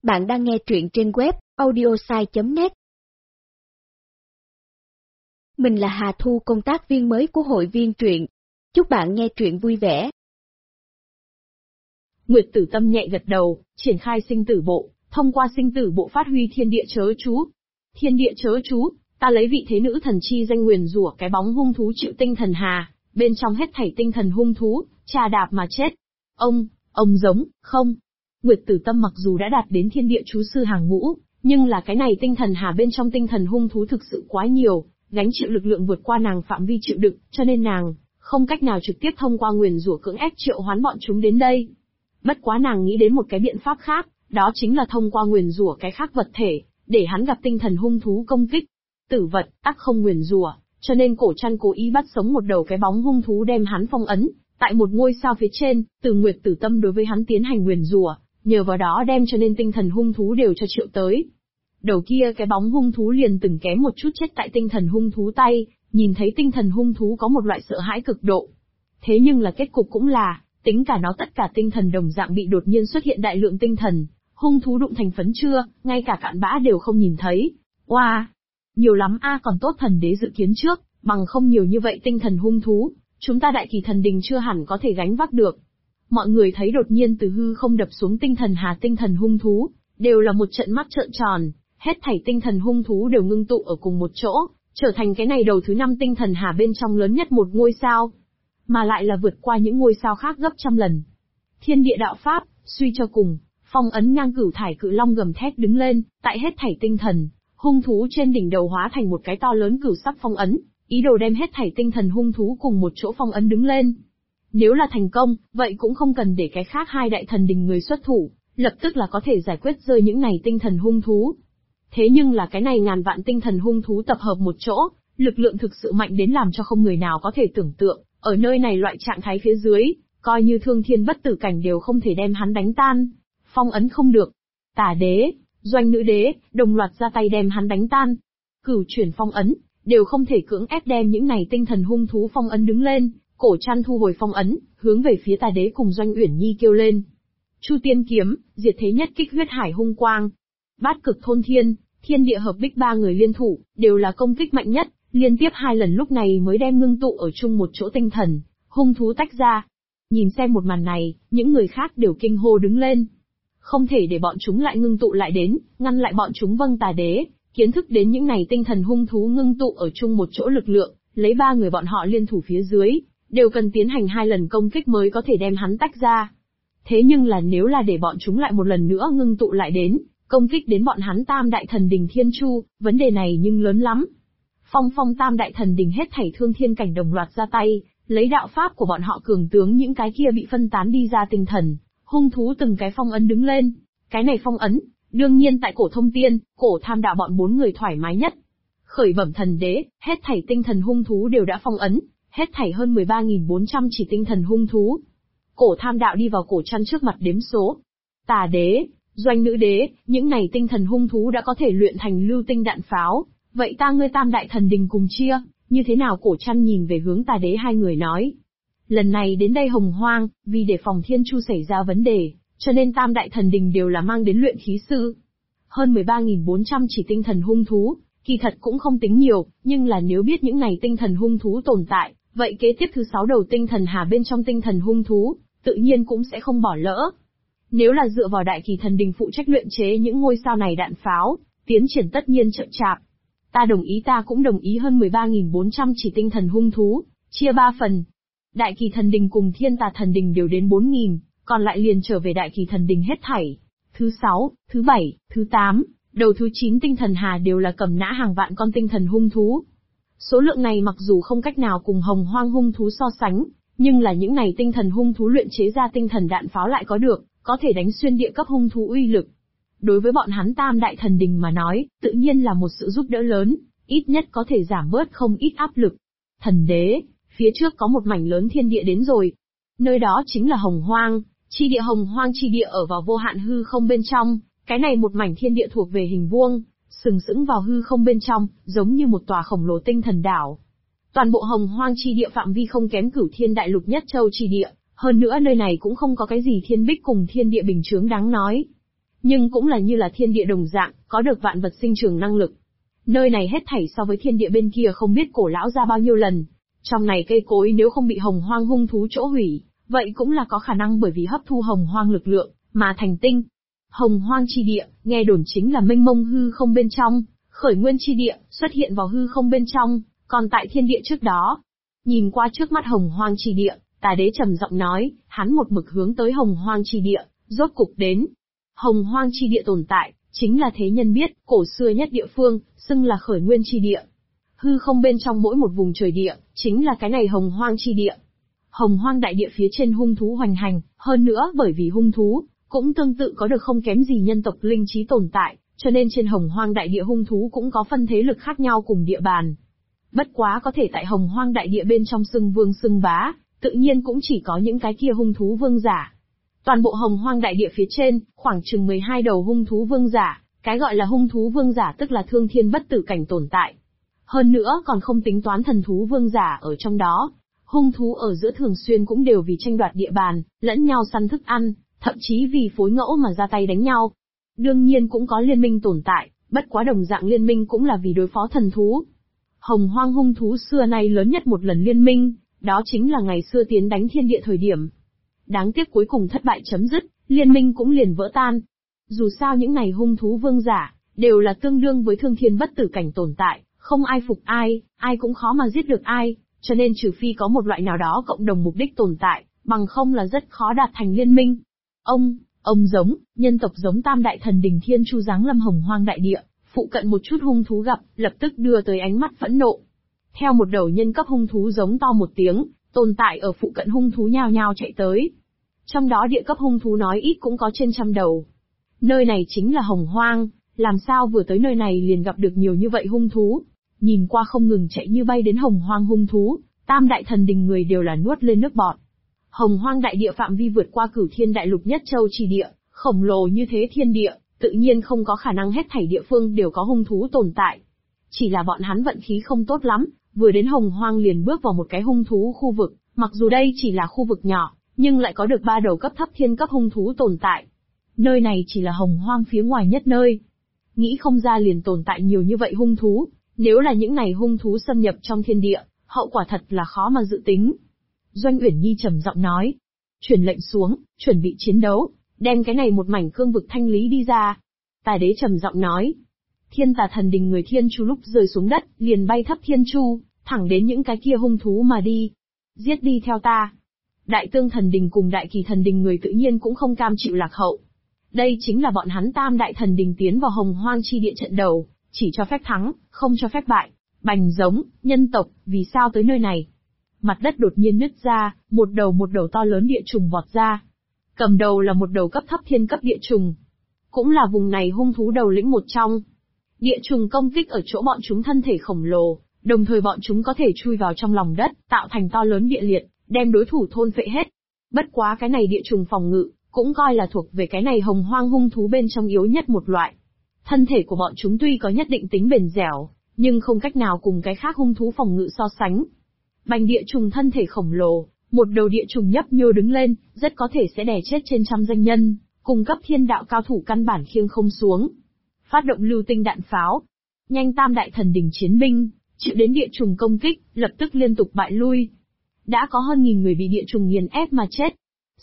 Bạn đang nghe truyện trên web audiosai.net. Mình là Hà Thu, công tác viên mới của hội viên truyện. Chúc bạn nghe truyện vui vẻ. Nguyệt Tử Tâm nhẹ gật đầu, triển khai sinh tử bộ, thông qua sinh tử bộ phát huy thiên địa chớ chú. Thiên địa chớ chú, ta lấy vị thế nữ thần chi danh nguyền rủa cái bóng hung thú chịu tinh thần hà, bên trong hết thảy tinh thần hung thú, trà đạp mà chết. Ông giống, không. Nguyệt Tử Tâm mặc dù đã đạt đến thiên địa chú sư hàng ngũ, nhưng là cái này tinh thần hà bên trong tinh thần hung thú thực sự quá nhiều, gánh chịu lực lượng vượt qua nàng phạm vi chịu đựng, cho nên nàng không cách nào trực tiếp thông qua nguyền rủa cưỡng ép triệu hoán bọn chúng đến đây. Bất quá nàng nghĩ đến một cái biện pháp khác, đó chính là thông qua nguyền rủa cái khác vật thể, để hắn gặp tinh thần hung thú công kích. Tử vật, ắt không nguyền rủa, cho nên Cổ Trăn cố ý bắt sống một đầu cái bóng hung thú đem hắn phong ấn tại một ngôi sao phía trên, từ Nguyệt Tử Tâm đối với hắn tiến hành nguyền rủa, nhờ vào đó đem cho nên tinh thần hung thú đều cho triệu tới. Đầu kia cái bóng hung thú liền từng kém một chút chết tại tinh thần hung thú tay, nhìn thấy tinh thần hung thú có một loại sợ hãi cực độ. Thế nhưng là kết cục cũng là, tính cả nó tất cả tinh thần đồng dạng bị đột nhiên xuất hiện đại lượng tinh thần, hung thú đụng thành phấn chưa, ngay cả cạn bã đều không nhìn thấy. Oa! Nhiều lắm còn tốt thần đế dự kiến trước, bằng không nhiều như vậy tinh thần hung thú, chúng ta Đại Kỳ Thần Đình chưa hẳn có thể gánh vác được. Mọi người thấy đột nhiên từ hư không đập xuống tinh thần hà tinh thần hung thú, đều là một trận mắt trợn tròn, hết thảy tinh thần hung thú đều ngưng tụ ở cùng một chỗ, trở thành cái này đầu thứ 5 tinh thần hà bên trong lớn nhất một ngôi sao, mà lại là vượt qua những ngôi sao khác gấp trăm lần. Thiên địa đạo pháp, suy cho cùng, phong ấn ngang cửu thải cự long gầm thét đứng lên, tại hết thảy tinh thần hung thú trên đỉnh đầu hóa thành một cái to lớn cửu sắc phong ấn, ý đồ đem hết thảy tinh thần hung thú cùng một chỗ phong ấn đứng lên. Nếu là thành công, vậy cũng không cần để cái khác hai đại thần đình người xuất thủ, lập tức là có thể giải quyết rơi những này tinh thần hung thú. Thế nhưng là cái này ngàn vạn tinh thần hung thú tập hợp một chỗ, lực lượng thực sự mạnh đến làm cho không người nào có thể tưởng tượng, ở nơi này loại trạng thái phía dưới, coi như thương thiên bất tử cảnh đều không thể đem hắn đánh tan. Phong ấn không được. Tả đế, Doanh nữ đế, đồng loạt ra tay đem hắn đánh tan. Cửu chuyển phong ấn, đều không thể cưỡng ép đem những này tinh thần hung thú phong ấn đứng lên. Cổ Trăn thu hồi phong ấn, hướng về phía Tà Đế cùng Doanh Uyển Nhi kêu lên. Chu Tiên kiếm, diệt thế nhất kích huyết hải hung quang. Bát cực thôn thiên, thiên địa hợp bích ba người liên thủ, đều là công kích mạnh nhất, liên tiếp 2 lần lúc này mới đem ngưng tụ ở chung một chỗ tinh thần, hung thú tách ra. Nhìn xem một màn này, những người khác đều kinh hô đứng lên. Không thể để bọn chúng lại ngưng tụ lại đến, ngăn lại bọn chúng. Vâng, Tà Đế, kiến thức đến những này tinh thần hung thú ngưng tụ ở chung một chỗ lực lượng, lấy 3 người bọn họ liên thủ phía dưới, đều cần tiến hành 2 lần công kích mới có thể đem hắn tách ra. Thế nhưng là nếu là để bọn chúng lại một lần nữa ngưng tụ lại đến, công kích đến bọn hắn Tam Đại Thần Đình Thiên Chu, vấn đề này nhưng lớn lắm. Phong Tam Đại Thần Đình hết thảy thương thiên cảnh đồng loạt ra tay, lấy đạo pháp của bọn họ cường tướng những cái kia bị phân tán đi ra tinh thần hung thú từng cái phong ấn đứng lên. Cái này phong ấn, đương nhiên tại Cổ Thông Tiên, Cổ Tham Đạo bọn 4 người thoải mái nhất. Khởi bẩm thần đế, hết thảy tinh thần hung thú đều đã phong ấn. Hết thảy hơn 13.400 chỉ tinh thần hung thú. Cổ Tham Đạo đi vào Cổ Trăn trước mặt đếm số. Tà đế, Doanh nữ đế, những này tinh thần hung thú đã có thể luyện thành lưu tinh đạn pháo, vậy ta ngươi Tam Đại Thần Đình cùng chia, như thế nào? Cổ Trăn nhìn về hướng Tà đế 2 người nói. Lần này đến đây Hồng Hoang, vì để phòng Thiên Chu xảy ra vấn đề, cho nên Tam Đại Thần Đình đều là mang đến luyện khí sư. Hơn 13.400 chỉ tinh thần hung thú, kỳ thật cũng không tính nhiều, nhưng là nếu biết những này tinh thần hung thú tồn tại, vậy kế tiếp thứ 6 đầu tinh thần hà bên trong tinh thần hung thú, tự nhiên cũng sẽ không bỏ lỡ. Nếu là dựa vào Đại Kỳ Thần Đình phụ trách luyện chế những ngôi sao này đạn pháo, tiến triển tất nhiên chậm chạp. Ta đồng ý, ta cũng đồng ý. Hơn 13.400 chỉ tinh thần hung thú, chia 3 phần. Đại Kỳ Thần Đình cùng Thiên Tà Thần Đình đều đến 4.000, còn lại liền trở về Đại Kỳ Thần Đình hết thảy. Thứ 6, thứ 7, thứ 8, đầu thứ 9 tinh thần hà đều là cầm nã hàng vạn con tinh thần hung thú. Số lượng này mặc dù không cách nào cùng Hồng Hoang hung thú so sánh, nhưng là những này tinh thần hung thú luyện chế ra tinh thần đạn pháo lại có được, có thể đánh xuyên địa cấp hung thú uy lực. Đối với bọn hắn Tam Đại Thần Đình mà nói, tự nhiên là một sự giúp đỡ lớn, ít nhất có thể giảm bớt không ít áp lực. Thần đế, phía trước có một mảnh lớn thiên địa đến rồi. Nơi đó chính là Hồng Hoang, chi địa. Hồng Hoang chi địa ở vào vô hạn hư không bên trong, cái này một mảnh thiên địa thuộc về hình vuông, sừng sững vào hư không bên trong, giống như một tòa khổng lồ tinh thần đảo. Toàn bộ Hồng Hoang chi địa phạm vi không kém Cửu Thiên Đại Lục Nhất Châu chi địa, hơn nữa nơi này cũng không có cái gì thiên bích cùng thiên địa bình chướng đáng nói. nhưng cũng là như là thiên địa đồng dạng, có được vạn vật sinh trưởng năng lực. Nơi này hết thảy so với thiên địa bên kia không biết cổ lão ra bao nhiêu lần. Trong này cây cối nếu không bị hồng hoang hung thú chỗ hủy, vậy cũng là có khả năng bởi vì hấp thu hồng hoang lực lượng, mà thành tinh. Hồng hoang chi địa, nghe đồn chính là mênh mông hư không bên trong, khởi nguyên chi địa, xuất hiện vào hư không bên trong, còn tại thiên địa trước đó. Nhìn qua trước mắt hồng hoang chi địa, Tà Đế trầm giọng nói, hắn một mực hướng tới hồng hoang chi địa, rốt cục đến. Hồng hoang chi địa tồn tại, chính là thế nhân biết, cổ xưa nhất địa phương, xưng là khởi nguyên chi địa. Hư không bên trong mỗi một vùng trời địa, chính là cái này hồng hoang chi địa. Hồng hoang đại địa phía trên hung thú hoành hành, hơn nữa bởi vì hung thú, cũng tương tự có được không kém gì nhân tộc linh trí tồn tại, cho nên trên hồng hoang đại địa hung thú cũng có phân thế lực khác nhau cùng địa bàn. Bất quá có thể tại hồng hoang đại địa bên trong xưng vương xưng bá, tự nhiên cũng chỉ có những cái kia hung thú vương giả. Toàn bộ hồng hoang đại địa phía trên, khoảng chừng 12 đầu hung thú vương giả, cái gọi là hung thú vương giả tức là thương thiên bất tử cảnh tồn tại. Hơn nữa còn không tính toán thần thú vương giả ở trong đó. Hung thú ở giữa thường xuyên cũng đều vì tranh đoạt địa bàn, lẫn nhau săn thức ăn, thậm chí vì phối ngẫu mà ra tay đánh nhau. Đương nhiên cũng có liên minh tồn tại, bất quá đồng dạng liên minh cũng là vì đối phó thần thú. Hồng hoang hung thú xưa nay lớn nhất một lần liên minh, đó chính là ngày xưa tiến đánh thiên địa thời điểm. Đáng tiếc cuối cùng thất bại chấm dứt, liên minh cũng liền vỡ tan. Dù sao những này hung thú vương giả, đều là tương đương với thương thiên bất tử cảnh tồn tại, không ai phục ai, ai cũng khó mà giết được ai, cho nên trừ phi có một loại nào đó cộng đồng mục đích tồn tại, bằng không là rất khó đạt thành liên minh. Ông giống, nhân tộc giống tam đại thần đình thiên chu giáng lâm hồng hoang đại địa, phụ cận một chút hung thú gặp, lập tức đưa tới ánh mắt phẫn nộ. Theo một đầu nhân cấp hung thú giống to một tiếng, tồn tại ở phụ cận hung thú nhao nhao chạy tới. Trong đó địa cấp hung thú nói ít cũng có trên 100 đầu. Nơi này chính là hồng hoang, làm sao vừa tới nơi này liền gặp được nhiều như vậy hung thú. Nhìn qua không ngừng chạy như bay đến hồng hoang hung thú, tam đại thần đình người đều là nuốt lên nước bọt. Hồng hoang đại địa phạm vi vượt qua cửu thiên đại lục nhất châu chi địa, khổng lồ như thế thiên địa, tự nhiên không có khả năng hết thảy địa phương đều có hung thú tồn tại. Chỉ là bọn hắn vận khí không tốt lắm, vừa đến hồng hoang liền bước vào một cái hung thú khu vực, mặc dù đây chỉ là khu vực nhỏ, nhưng lại có được 3 đầu cấp thấp thiên cấp hung thú tồn tại. Nơi này chỉ là hồng hoang phía ngoài nhất nơi. Nghĩ không ra liền tồn tại nhiều như vậy hung thú, nếu là những này hung thú xâm nhập trong thiên địa, hậu quả thật là khó mà dự tính. Doanh Uyển Nhi trầm giọng nói, truyền lệnh xuống, chuẩn bị chiến đấu, đem cái này một mảnh cương vực thanh lý đi ra. Tà Đế trầm giọng nói, Thiên Tà thần đình người thiên chu lúc rơi xuống đất, liền bay thấp thiên chu, thẳng đến những cái kia hung thú mà đi. Giết đi theo ta. Đại Tương thần đình cùng Đại Kỳ thần đình người tự nhiên cũng không cam chịu lạc hậu. Đây chính là bọn hắn tam đại thần đình tiến vào hồng hoang chi địa trận đầu, chỉ cho phép thắng, không cho phép bại. Bành giống, nhân tộc, vì sao tới nơi này? Mặt đất đột nhiên nứt ra, một đầu to lớn địa trùng vọt ra. Cầm đầu là một đầu cấp thấp thiên cấp địa trùng. Cũng là vùng này hung thú đầu lĩnh một trong. Địa trùng công kích ở chỗ bọn chúng thân thể khổng lồ, đồng thời bọn chúng có thể chui vào trong lòng đất, tạo thành to lớn địa liệt, đem đối thủ thôn phệ hết. Bất quá cái này địa trùng phòng ngự, cũng coi là thuộc về cái này hồng hoang hung thú bên trong yếu nhất một loại. Thân thể của bọn chúng tuy có nhất định tính bền dẻo, nhưng không cách nào cùng cái khác hung thú phòng ngự so sánh. Bành địa trùng thân thể khổng lồ, một đầu địa trùng nhấp nhô đứng lên, rất có thể sẽ đè chết trên trăm danh nhân, cung cấp thiên đạo cao thủ căn bản khiêng không xuống. Phát động lưu tinh đạn pháo, nhanh tam đại thần đình chiến binh, chịu đến địa trùng công kích, lập tức liên tục bại lui. Đã có hơn 1000 người bị địa trùng nghiền ép mà chết.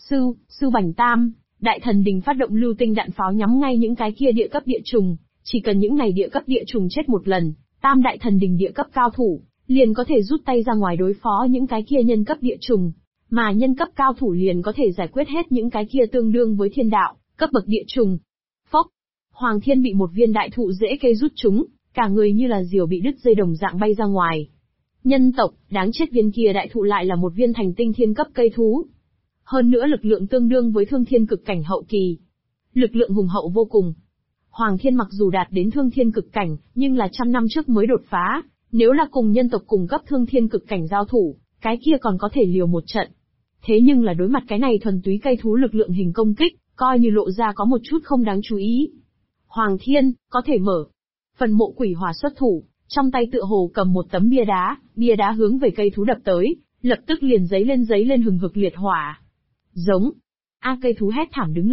Sư Bành Tam, đại thần đình phát động lưu tinh đạn pháo nhắm ngay những cái kia địa cấp địa trùng, chỉ cần những này địa cấp địa trùng chết một lần, tam đại thần đình địa cấp cao thủ liền có thể rút tay ra ngoài đối phó những cái kia nhân cấp địa trùng, mà nhân cấp cao thủ liền có thể giải quyết hết những cái kia tương đương với thiên đạo cấp bậc địa trùng. Phốc, Hoàng Thiên bị một viên đại thụ dễ cây rút trúng, cả người như là diều bị đứt dây đồng dạng bay ra ngoài. Nhân tộc, đáng chết, viên kia đại thụ lại là một viên thành tinh thiên cấp cây thú. Hơn nữa lực lượng tương đương với thương thiên cực cảnh hậu kỳ. Lực lượng hùng hậu vô cùng. Hoàng Thiên mặc dù đạt đến thương thiên cực cảnh, nhưng là 100 năm trước mới đột phá, nếu là cùng nhân tộc cùng cấp thương thiên cực cảnh giao thủ, cái kia còn có thể liều một trận. Thế nhưng là đối mặt cái này thuần túy cây thú lực lượng hình công kích, coi như lộ ra có một chút không đáng chú ý. Hoàng Thiên, có thể mở. Phần Mộ Quỷ Hỏa xuất thủ, trong tay tựa hồ cầm một tấm bia đá hướng về cây thú đập tới, lập tức liền giấy lên hừng hực liệt hỏa. Giống. Cây thú hét thảm đứng lên,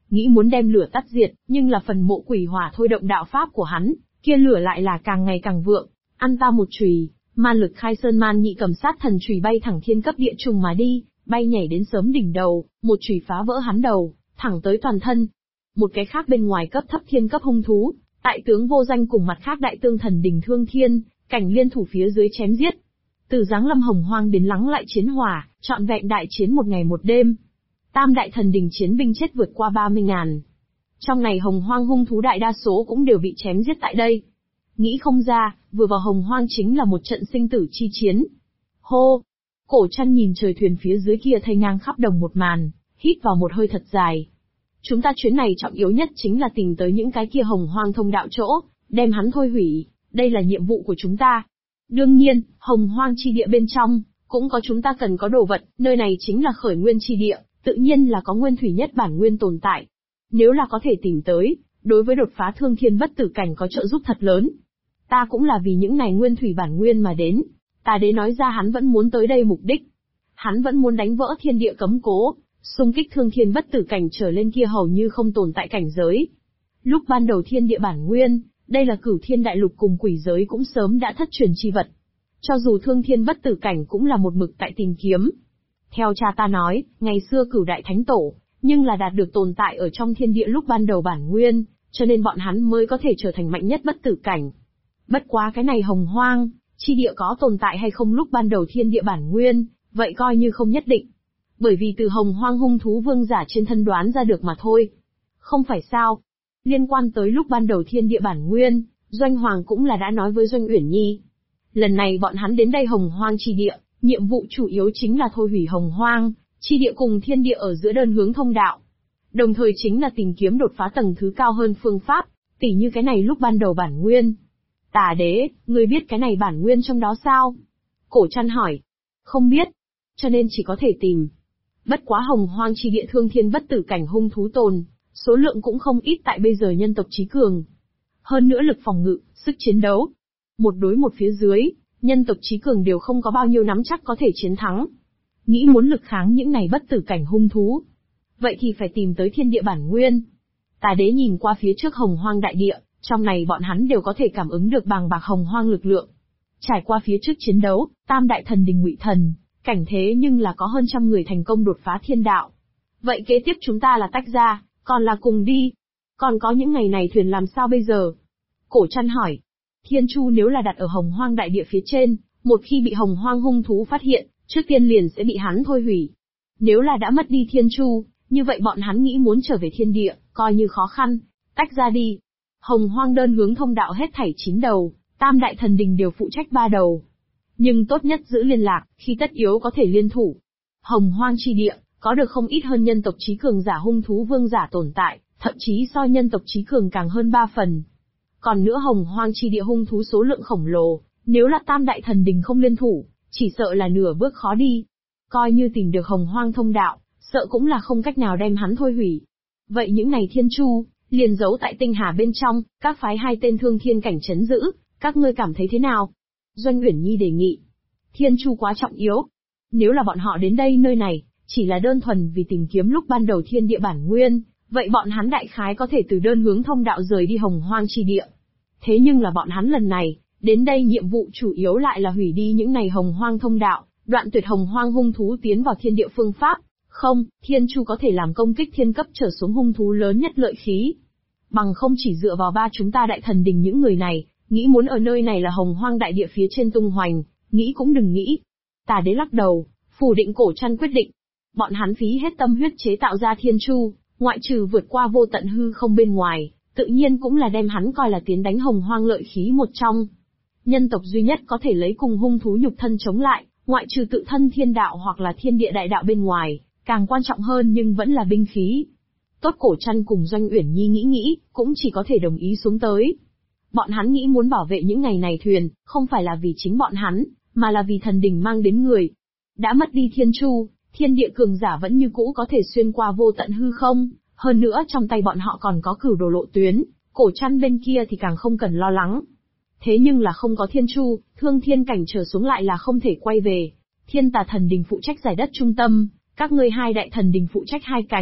nghĩ muốn đem lửa tắt diệt, nhưng là phần mộ quỷ hỏa thôi động đạo pháp của hắn, kia lửa lại là càng ngày càng vượng, ăn ta một chùy, man lực khai sơn man nhị cầm sát thần chùy bay thẳng thiên cấp địa trùng mà đi, bay nhảy đến sớm đỉnh đầu, một chùy phá vỡ hắn đầu, thẳng tới toàn thân. Một cái khác bên ngoài cấp thấp thiên cấp hung thú, tại tướng vô danh cùng mặt khác đại tương thần đỉnh thương thiên, cảnh liên thủ phía dưới chém giết. Từ giáng lâm hồng hoang đến lắng lại chiến hỏa, trọn vẹn đại chiến một ngày một đêm. Tam đại thần đình chiến binh chết vượt qua 30.000. Trong này hồng hoang hung thú đại đa số cũng đều bị chém giết tại đây. Nghĩ không ra, vừa vào hồng hoang chính là một trận sinh tử chi chiến. Hô! Cổ Trăn nhìn trời thuyền phía dưới kia thay ngang khắp đồng một màn, hít vào một hơi thật dài. Chúng ta chuyến này trọng yếu nhất chính là tìm tới những cái kia hồng hoang thông đạo chỗ, đem hắn thôi hủy, đây là nhiệm vụ của chúng ta. Đương nhiên, hồng hoang chi địa bên trong, cũng có chúng ta cần có đồ vật, nơi này chính là khởi nguyên chi địa, tự nhiên là có nguyên thủy nhất bản nguyên tồn tại. Nếu là có thể tìm tới, đối với đột phá thương thiên bất tử cảnh có trợ giúp thật lớn. Ta cũng là vì những này nguyên thủy bản nguyên mà đến. Tà đế nói ra hắn vẫn muốn tới đây mục đích. Hắn vẫn muốn đánh vỡ thiên địa cấm cố, xung kích thương thiên bất tử cảnh trở lên kia hầu như không tồn tại cảnh giới. Lúc ban đầu thiên địa bản nguyên, đây là cửu thiên đại lục cùng quỷ giới cũng sớm đã thất truyền chi vật. Cho dù thương thiên bất tử cảnh cũng là một mực tại tìm kiếm. Theo cha ta nói, ngày xưa cửu đại thánh tổ, nhưng là đạt được tồn tại ở trong thiên địa lúc ban đầu bản nguyên, cho nên bọn hắn mới có thể trở thành mạnh nhất bất tử cảnh. Bất quá cái này hồng hoang, chi địa có tồn tại hay không lúc ban đầu thiên địa bản nguyên, vậy coi như không nhất định. Bởi vì từ hồng hoang hung thú vương giả trên thân đoán ra được mà thôi. Không phải sao? Liên quan tới lúc ban đầu thiên địa bản nguyên, Doanh Hoàng cũng là đã nói với Doanh Uyển Nhi. Lần này bọn hắn đến đây hồng hoang chi địa, nhiệm vụ chủ yếu chính là thôi hủy hồng hoang, chi địa cùng thiên địa ở giữa đơn hướng thông đạo. Đồng thời chính là tìm kiếm đột phá tầng thứ cao hơn phương pháp, tỉ như cái này lúc ban đầu bản nguyên. Tà đế, ngươi biết cái này bản nguyên trong đó sao? Cổ Trăn hỏi. Không biết, cho nên chỉ có thể tìm. Bất quá hồng hoang chi địa thương thiên bất tử cảnh hung thú tồn, số lượng cũng không ít tại bây giờ nhân tộc trí cường. Hơn nữa lực phòng ngự, sức chiến đấu. Một đối một phía dưới, nhân tộc trí cường đều không có bao nhiêu nắm chắc có thể chiến thắng. Nghĩ muốn lực kháng những này bất tử cảnh hung thú. Vậy thì phải tìm tới thiên địa bản nguyên. Tà đế nhìn qua phía trước hồng hoang đại địa, trong này bọn hắn đều có thể cảm ứng được bàng bạc hồng hoang lực lượng. Trải qua phía trước chiến đấu, tam đại thần đình ngụy thần, cảnh thế nhưng là có hơn 100 người thành công đột phá thiên đạo. Vậy kế tiếp chúng ta là tách ra, còn là cùng đi. Còn có những ngày này thuyền làm sao bây giờ? Cổ Trăn hỏi. Thiên Chu nếu là đặt ở hồng hoang đại địa phía trên, một khi bị hồng hoang hung thú phát hiện, trước tiên liền sẽ bị hắn thôi hủy. Nếu là đã mất đi Thiên Chu, như vậy bọn hắn nghĩ muốn trở về thiên địa, coi như khó khăn, tách ra đi. Hồng hoang đơn hướng thông đạo hết thảy 9 đầu, tam đại thần đình đều phụ trách 3 đầu. Nhưng tốt nhất giữ liên lạc, khi tất yếu có thể liên thủ. Hồng hoang chi địa, có được không ít hơn nhân tộc trí cường giả hung thú vương giả tồn tại, thậm chí so nhân tộc trí cường càng hơn 3 phần. Còn nữa hồng hoang chi địa hung thú số lượng khổng lồ, nếu là tam đại thần đình không liên thủ, chỉ sợ là nửa bước khó đi. Coi như tìm được hồng hoang thông đạo, sợ cũng là không cách nào đem hắn thôi hủy. Vậy những này Thiên Chu, liền giấu tại tinh hà bên trong, các phái 2 tên thương thiên cảnh trấn giữ, các ngươi cảm thấy thế nào? Doanh Uyển Nhi đề nghị. Thiên Chu quá trọng yếu. Nếu là bọn họ đến đây nơi này, chỉ là đơn thuần vì tìm kiếm lúc ban đầu thiên địa bản nguyên, vậy bọn hắn đại khái có thể từ đơn hướng thông đạo rời đi hồng hoang chi địa. Thế nhưng là bọn hắn lần này, đến đây nhiệm vụ chủ yếu lại là hủy đi những này hồng hoang thông đạo, đoạn tuyệt hồng hoang hung thú tiến vào thiên địa phương pháp. Không, Thiên Chu có thể làm công kích thiên cấp trở xuống hung thú lớn nhất lợi khí. Bằng không chỉ dựa vào 3 chúng ta đại thần đình những người này, nghĩ muốn ở nơi này là hồng hoang đại địa phía trên tung hoành, nghĩ cũng đừng nghĩ. Tà đế lắc đầu, phủ định Cổ Trăn quyết định. Bọn hắn phí hết tâm huyết chế tạo ra Thiên Chu, ngoại trừ vượt qua vô tận hư không bên ngoài, tự nhiên cũng là đem hắn coi là tiến đánh hồng hoang lợi khí một trong. Nhân tộc duy nhất có thể lấy cùng hung thú nhục thân chống lại, ngoại trừ tự thân thiên đạo hoặc là thiên địa đại đạo bên ngoài, càng quan trọng hơn nhưng vẫn là binh khí. Tốt, Cổ Trăn cùng Doanh Uyển Nhi nghĩ, cũng chỉ có thể đồng ý xuống tới. Bọn hắn nghĩ muốn bảo vệ những ngày này thuyền, không phải là vì chính bọn hắn, mà là vì thần đình mang đến người. Đã mất đi Thiên Chu, thiên địa cường giả vẫn như cũ có thể xuyên qua vô tận hư không, hơn nữa trong tay bọn họ còn có cửu đồ lộ tuyến, Cổ Trăn bên kia thì càng không cần lo lắng. Thế nhưng là không có Thiên Chu, thương thiên cảnh trở xuống lại là không thể quay về. Thiên Tà thần đình phụ trách giải đất trung tâm, các ngươi 2 đại thần đình phụ trách 2 cánh,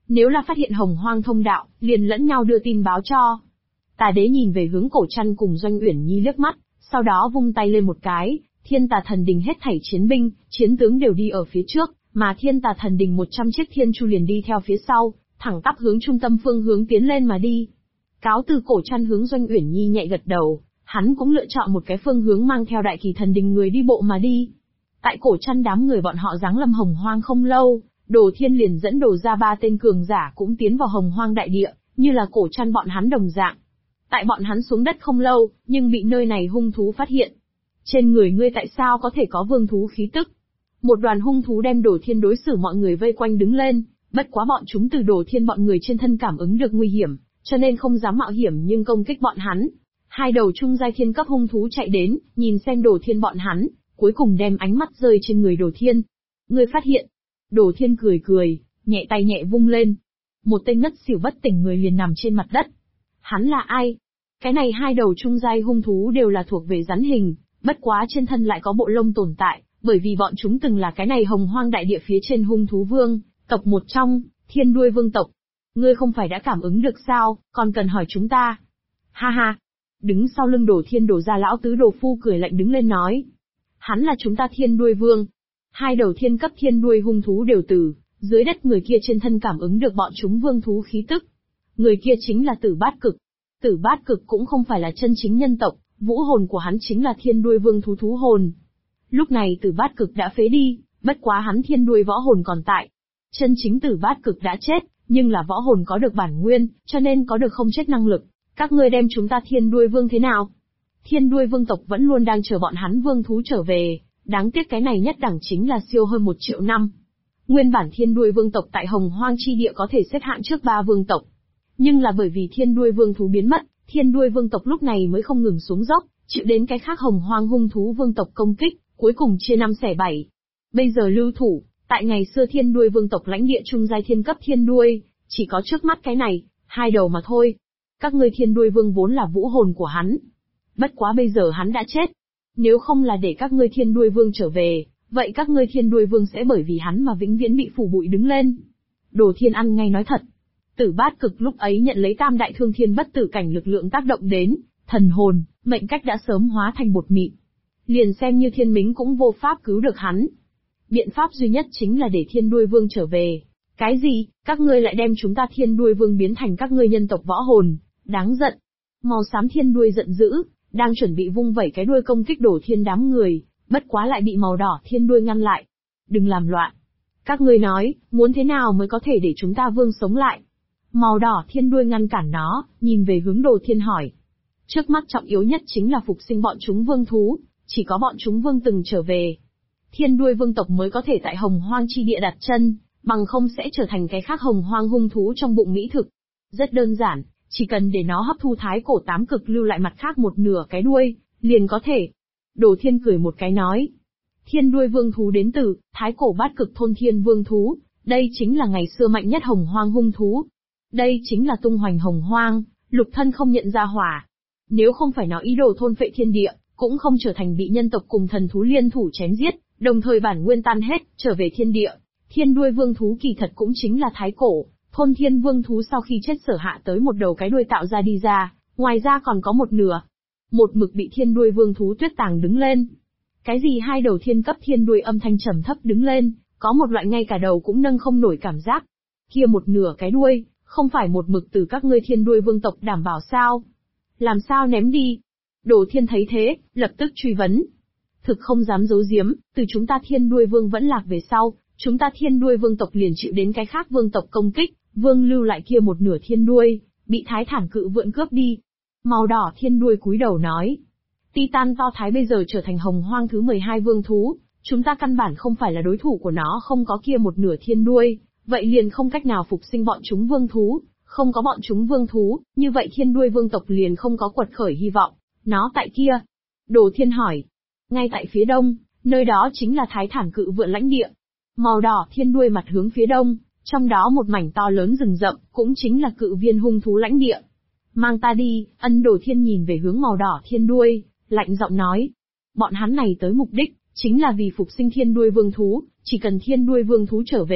Nếu là phát hiện hồng hoang thông đạo, liền lẫn nhau đưa tin báo cho. Tà đế nhìn về hướng Cổ Trăn cùng Doanh Uyển Nhi liếc mắt, sau đó vung tay lên một cái, Thiên Tà Thần Đình hết thảy chiến binh, chiến tướng đều đi ở phía trước, mà Thiên Tà Thần Đình 100 chiếc thiên chu liền đi theo phía sau, thẳng tắp hướng trung tâm phương hướng tiến lên mà đi. Cáo từ Cổ Trăn hướng Doanh Uyển Nhi nhẹ gật đầu, hắn cũng lựa chọn một cái phương hướng mang theo Đại Kỳ Thần Đình người đi bộ mà đi. Tại Cổ Trăn đám người bọn họ giáng lâm hồng hoang không lâu, Đồ Thiên liền dẫn đồ ra 3 tên cường giả cũng tiến vào hồng hoang đại địa, như là Cổ Trăn bọn hắn đồng dạng. Tại bọn hắn xuống đất không lâu, nhưng bị nơi này hung thú phát hiện. Trên người ngươi tại sao có thể có vương thú khí tức? Một đoàn hung thú đem Đồ Thiên đối xử mọi người vây quanh đứng lên, bất quá bọn chúng từ Đồ Thiên bọn người trên thân cảm ứng được nguy hiểm, cho nên không dám mạo hiểm nhưng công kích bọn hắn. 2 đầu trung giai thiên cấp hung thú chạy đến, nhìn xem Đồ Thiên bọn hắn, cuối cùng đem ánh mắt rơi trên người Đồ Thiên. Ngươi phát hiện? Đồ Thiên cười cười, nhẹ tay nhẹ vung lên. Một tên ngất xỉu bất tỉnh người liền nằm trên mặt đất. Hắn là ai? Cái này 2 đầu trung giai hung thú đều là thuộc về rắn hình, bất quá trên thân lại có bộ lông tồn tại, bởi vì bọn chúng từng là cái này hồng hoang đại địa phía trên hung thú vương, tộc một trong, Thiên Đuôi Vương tộc. Ngươi không phải đã cảm ứng được sao, còn cần hỏi chúng ta? Ha ha! Đứng sau lưng Đồ Thiên đổ ra lão tứ Đồ Phu cười lạnh đứng lên nói. Hắn là chúng ta Thiên Đuôi Vương. 2 đầu thiên cấp thiên đuôi hung thú đều từ dưới đất người kia trên thân cảm ứng được bọn chúng vương thú khí tức. Người kia chính là Tử Bát Cực. Tử Bát Cực cũng không phải là chân chính nhân tộc, vũ hồn của hắn chính là thiên đuôi vương thú hồn. Lúc này Tử Bát Cực đã phế đi, bất quá hắn thiên đuôi võ hồn còn tại. Chân chính Tử Bát Cực đã chết, nhưng là võ hồn có được bản nguyên, cho nên có được không chết năng lực. Các ngươi đem chúng ta thiên đuôi vương thế nào? Thiên đuôi vương tộc vẫn luôn đang chờ bọn hắn vương thú trở về, đáng tiếc cái này nhất đẳng chính là siêu hơn 1 triệu năm. Nguyên bản thiên đuôi vương tộc tại hồng hoang chi địa có thể xếp hạng trước 3 vương tộc. Nhưng là bởi vì thiên đuôi vương thú biến mất, thiên đuôi vương tộc lúc này mới không ngừng xuống dốc, chịu đến cái khác hồng hoang hung thú vương tộc công kích, cuối cùng chia 5 xẻ 7. Bây giờ lưu thủ, tại ngày xưa thiên đuôi vương tộc lãnh địa trung giai thiên cấp thiên đuôi, chỉ có trước mắt cái này, 2 đầu mà thôi. Các ngươi thiên đuôi vương vốn là vũ hồn của hắn. Bất quá bây giờ hắn đã chết. Nếu không là để các ngươi thiên đuôi vương trở về, vậy các ngươi thiên đuôi vương sẽ bởi vì hắn mà vĩnh viễn bị phủ bụi đứng lên. Đồ Thiên ăn ngay nói thật. Tử Bát Cực lúc ấy nhận lấy tam đại thương thiên bất tử cảnh lực lượng tác động đến, thần hồn, mệnh cách đã sớm hóa thành bột mịn. Liền xem như thiên mính cũng vô pháp cứu được hắn. Biện pháp duy nhất chính là để thiên đuôi vương trở về. Cái gì, các ngươi lại đem chúng ta thiên đuôi vương biến thành các ngươi nhân tộc võ hồn, đáng giận. Màu xám thiên đuôi giận dữ, đang chuẩn bị vung vẩy cái đuôi công kích Đồ Thiên đám người, bất quá lại bị màu đỏ thiên đuôi ngăn lại. Đừng làm loạn. Các ngươi nói, muốn thế nào mới có thể để chúng ta vương sống lại? Màu đỏ thiên đuôi ngăn cản nó, nhìn về hướng Đồ Thiên hỏi. Trước mắt trọng yếu nhất chính là phục sinh bọn chúng vương thú, chỉ có bọn chúng vương từng trở về. Thiên đuôi vương tộc mới có thể tại hồng hoang chi địa đặt chân, bằng không sẽ trở thành cái khác hồng hoang hung thú trong bụng mỹ thực. Rất đơn giản, chỉ cần để nó hấp thu thái cổ 8 cực lưu lại mặt khác một nửa cái đuôi, liền có thể. Đồ Thiên cười một cái nói. Thiên đuôi vương thú đến từ thái cổ bát cực thôn thiên vương thú, đây chính là ngày xưa mạnh nhất hồng hoang hung thú. Đây chính là tung hoành hồng hoang, lục thân không nhận ra hỏa. Nếu không phải nó ý đồ thôn phệ thiên địa, cũng không trở thành bị nhân tộc cùng thần thú liên thủ chém giết, đồng thời bản nguyên tan hết, trở về thiên địa. Thiên đuôi vương thú kỳ thật cũng chính là thái cổ, thôn thiên vương thú sau khi chết sở hạ tới một đầu cái đuôi tạo ra đi ra, ngoài ra còn có một nửa. Một mực bị thiên đuôi vương thú tuyết tàng đứng lên. Cái gì 2 đầu thiên cấp thiên đuôi âm thanh trầm thấp đứng lên, có một loại ngay cả đầu cũng nâng không nổi cảm giác. Kia một nửa cái đuôi, không phải một mực từ các ngươi thiên đuôi vương tộc đảm bảo sao? Làm sao ném đi? Đồ Thiên thấy thế, lập tức truy vấn. Thực không dám giấu giếm, từ chúng ta thiên đuôi vương vẫn lạc về sau, chúng ta thiên đuôi vương tộc liền chịu đến cái khác vương tộc công kích, vương lưu lại kia một nửa thiên đuôi, bị thái thản cự vượn cướp đi. Màu đỏ thiên đuôi cúi đầu nói. Titan to thái bây giờ trở thành hồng hoang thứ 12 vương thú, chúng ta căn bản không phải là đối thủ của nó, không có kia một nửa thiên đuôi, vậy liền không cách nào phục sinh bọn chúng vương thú, không có bọn chúng vương thú, như vậy thiên đuôi vương tộc liền không có quật khởi hy vọng. Nó tại kia. Đồ Thiên hỏi. Ngay tại phía đông, nơi đó chính là thái thản cự vượn lãnh địa. Màu đỏ thiên đuôi mặt hướng phía đông, trong đó một mảnh to lớn rừng rậm, cũng chính là cự viên hung thú lãnh địa. Mang ta đi, Đồ Thiên nhìn về hướng màu đỏ thiên đuôi, lạnh giọng nói. Bọn hắn này tới mục đích, chính là vì phục sinh thiên đuôi vương thú, chỉ cần thiên đuôi vương thú trở về,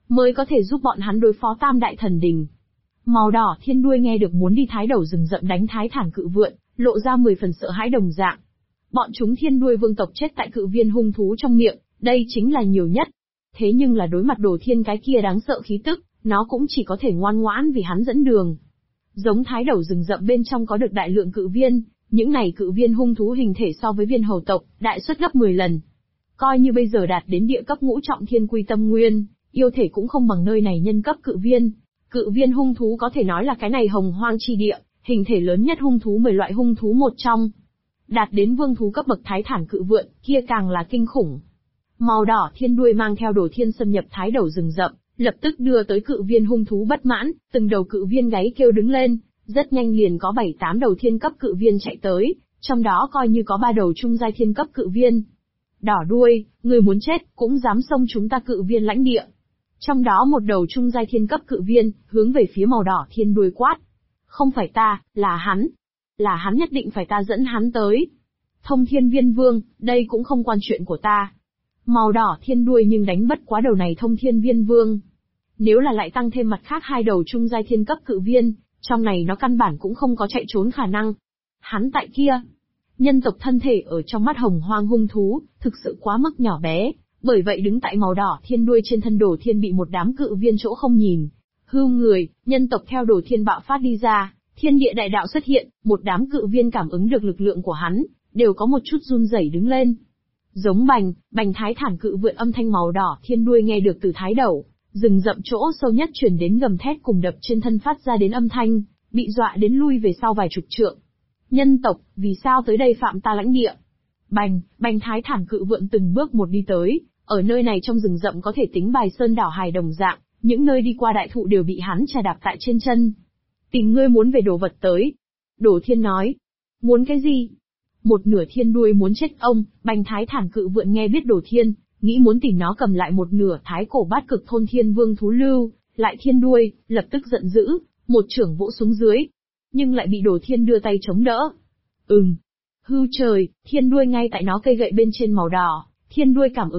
mới có thể giúp bọn hắn đối phó Tam Đại Thần Đình. Màu đỏ thiên đuôi nghe được muốn đi Thái Đầu rừng rậm đánh Thái Thản Cự Vượn, lộ ra 10 phần sợ hãi đồng dạng. Bọn chúng thiên đuôi vương tộc chết tại cự viên hung thú trong miệng, đây chính là nhiều nhất. Thế nhưng là đối mặt Đồ Thiên cái kia đáng sợ khí tức, nó cũng chỉ có thể ngoan ngoãn vì hắn dẫn đường. Giống Thái Đầu rừng rậm bên trong có được đại lượng cự viên, những này cự viên hung thú hình thể so với viên hầu tộc, đại suất gấp 10 lần. Coi như bây giờ đạt đến địa cấp ngũ trọng thiên quy tâm nguyên, yêu thể cũng không bằng nơi này nhân cấp cự viên. Cự viên hung thú có thể nói là cái này hồng hoang chi địa, hình thể lớn nhất hung thú 10 loại hung thú một trong. Đạt đến vương thú cấp bậc Thái Thản Cự Vượn, kia càng là kinh khủng. Màu đỏ thiên đuôi mang theo Đồ Thiên xâm nhập Thái Đầu rừng rậm, lập tức đưa tới cự viên hung thú bất mãn, từng đầu cự viên gáy kêu đứng lên, rất nhanh liền có 7-8 đầu thiên cấp cự viên chạy tới, trong đó coi như có 3 đầu trung giai thiên cấp cự viên. Đỏ đuôi, người muốn chết, cũng dám xông chúng ta cự viên lãnh địa. Trong đó một đầu trung giai thiên cấp cự viên, hướng về phía màu đỏ thiên đuôi quát. Không phải ta, là hắn. Là hắn, nhất định phải ta dẫn hắn tới. Thông Thiên Viên Vương, đây cũng không quan chuyện của ta. Màu đỏ thiên đuôi nhưng đánh bất quá đầu này Thông Thiên Viên Vương. Nếu là lại tăng thêm mặt khác 2 đầu trung giai thiên cấp cự viên, trong này nó căn bản cũng không có chạy trốn khả năng. Hắn tại kia. Nhân tộc thân thể ở trong mắt hồng hoang hung thú, thực sự quá mức nhỏ bé, bởi vậy đứng tại màu đỏ thiên đuôi trên thân Đồ Thiên bị một đám cự viên chỗ không nhìn. Hưu người, nhân tộc theo Đồ Thiên bạo phát đi ra, thiên địa đại đạo xuất hiện, một đám cự viên cảm ứng được lực lượng của hắn, đều có một chút run rẩy đứng lên. Giống bành Thái Thản Cự Vượn, âm thanh màu đỏ thiên đuôi nghe được từ Thái Đầu rừng rậm chỗ sâu nhất truyền đến gầm thét cùng đập trên thân phát ra đến âm thanh, bị dọa đến lui về sau vài chục trượng. Nhân tộc, vì sao tới đây phạm ta lãnh địa? Bành Thái Thản Cự Vượn từng bước một đi tới, ở nơi này trong rừng rậm có thể tính bài sơn đảo hải đồng dạng, những nơi đi qua đại thụ đều bị hắn chà đạp tại trên chân. Tìm ngươi muốn về đồ vật tới. Đồ Thiên nói. Muốn cái gì? Một nửa thiên đuôi muốn chết ông. Bành Thái Thản Cự Vượn nghe biết Đồ Thiên, nghĩ muốn tìm nó cầm lại một nửa thái cổ bát cực thôn thiên vương thú lưu, lại thiên đuôi, lập tức giận dữ, một chưởng vỗ xuống dưới. Nhưng lại bị Đồ Thiên đưa tay chống đỡ. Hưu trời, thiên đuôi ngay tại nó cây gậy bên trên màu đỏ, thiên đuôi cảm ứng